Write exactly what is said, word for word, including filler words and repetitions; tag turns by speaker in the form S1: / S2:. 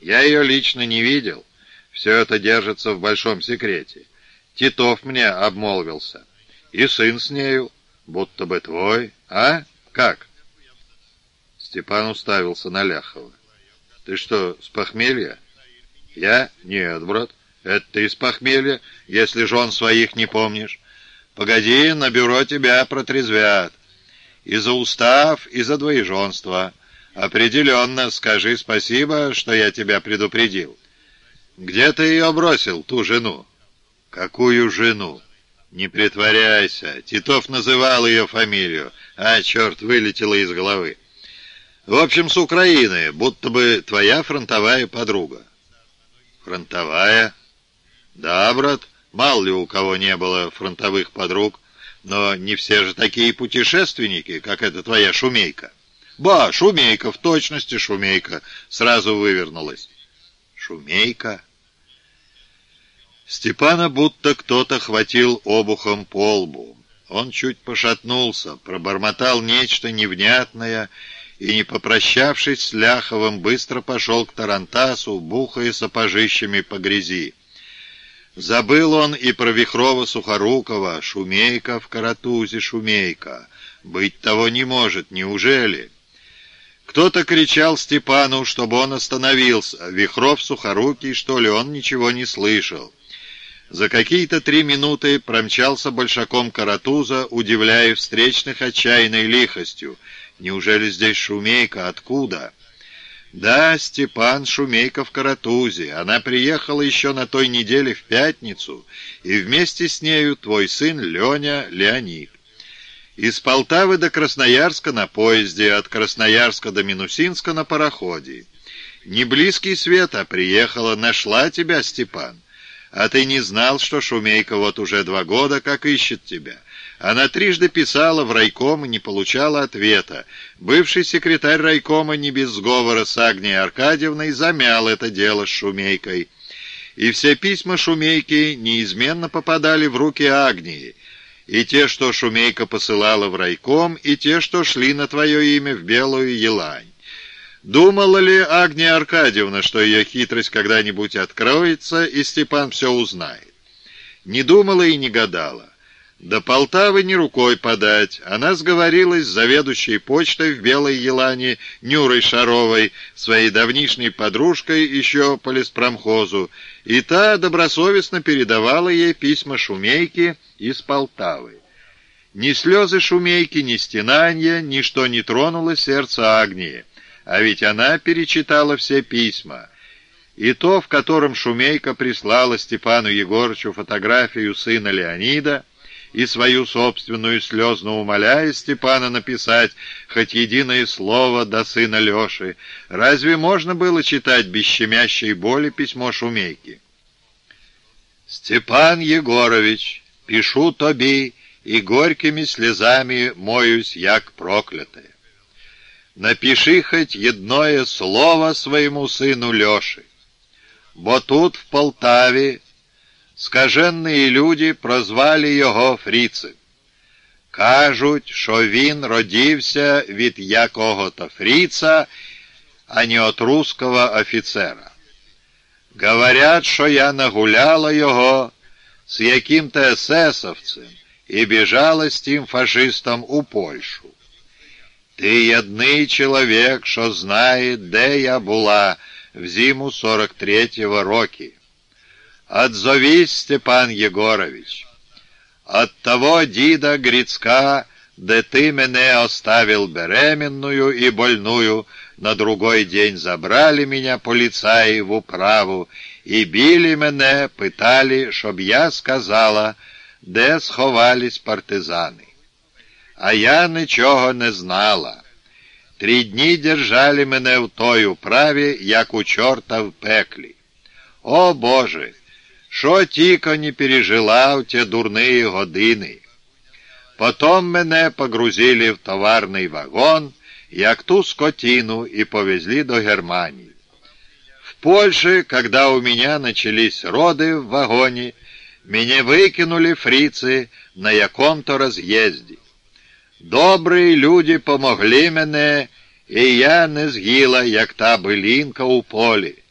S1: Я ее лично не видел. Все это держится в большом секрете. Титов мне обмолвился. И сын с нею, будто бы твой. А? Как?» Степан уставился на Ляхова. «Ты что, с похмелья?» «Я? Нет, брат. Это ты из похмелья, если жен своих не помнишь. Погоди, на бюро тебя протрезвят. И за устав, и за двоеженство. Определенно скажи спасибо, что я тебя предупредил. Где ты ее бросил, ту жену?» «Какую жену?» «Не притворяйся. Титов называл ее фамилию. А, черт, вылетело из головы. В общем, с Украины, будто бы твоя фронтовая подруга». «Фронтовая?» «Да, брат, мало ли у кого не было фронтовых подруг, но не все же такие путешественники, как эта твоя Шумейка». «Ба, Шумейка, в точности Шумейка», сразу вывернулась. «Шумейка?» Степана будто кто-то хватил обухом по лбу. Он чуть пошатнулся, пробормотал нечто невнятное и, не попрощавшись с Ляховым, быстро пошел к тарантасу, бухая сапожищами по грязи. Забыл он и про Вихрова-Сухорукова, Шумейка в Каратузе, Шумейка. Быть того не может, неужели? Кто-то кричал Степану, чтобы он остановился. Вихров-Сухорукий, что ли, он ничего не слышал. За какие-то три минуты промчался большаком Каратуза, удивляя встречных отчаянной лихостью. Неужели здесь Шумейка? Откуда? Да, Степан, Шумейка в Каратузе. Она приехала еще на той неделе в пятницу, и вместе с нею твой сын Леня Леонид. Из Полтавы до Красноярска на поезде, от Красноярска до Минусинска на пароходе. Не близкий свет, а приехала, нашла тебя, Степан. А ты не знал, что Шумейка вот уже два года как ищет тебя? Она трижды писала в райком и не получала ответа. Бывший секретарь райкома не без сговора с Агнией Аркадьевной замял это дело с Шумейкой. И все письма Шумейки неизменно попадали в руки Агнии. И те, что Шумейка посылала в райком, и те, что шли на твое имя в Белую Елань. Думала ли Агния Аркадьевна, что ее хитрость когда-нибудь откроется, и Степан все узнает? Не думала и не гадала. До Полтавы не рукой подать. Она сговорилась с заведующей почтой в Белой Елане Нюрой Шаровой, своей давнишней подружкой еще по леспромхозу, и та добросовестно передавала ей письма Шумейки из Полтавы. Ни слезы Шумейки, ни стенанья, ничто не тронуло сердце Агнии. А ведь она перечитала все письма. И то, в котором Шумейка прислала Степану Егорычу фотографию сына Леонида и свою собственную, слезно умоляя Степана написать хоть единое слово до сына Леши, разве можно было читать без щемящей боли письмо Шумейки? «Степан Егорович, пишу тобі, и горькими слезами моюсь, як проклятая. Напиши хоть едное слово своему сыну Леше, бо тут, в Полтаві, скаженные люди прозвали його Фрицем. Кажуть, що він родився від якого-то Фрица, а не от русского офицера. Говорят, що я нагуляла його с яким-то эсэсовцем и бежала с тем фашистом у Польшу. Ти єдиний чоловік, що знає, де я була в зиму сорок третьего роки. Отзовись, Степан Егорович. От того діда Грицка, де ти мене оставил беременную и больную, на другой день забрали меня полицаи в управу и били мене, питали, щоб я сказала, де сховались партизани. А я нічого не знала. Три дні держали мене в той управі, як у чорта в пеклі. О, Боже, що тільки не пережила в ті дурні години. Потом мене погрузили в товарний вагон, як ту скотину, и повезли до Германии. В Польше, когда у меня начались роды в вагоне, меня выкинули фрицы на яком-то разъезде. Добрі люди помогли мене, і я не згіла, як та билінка у полі.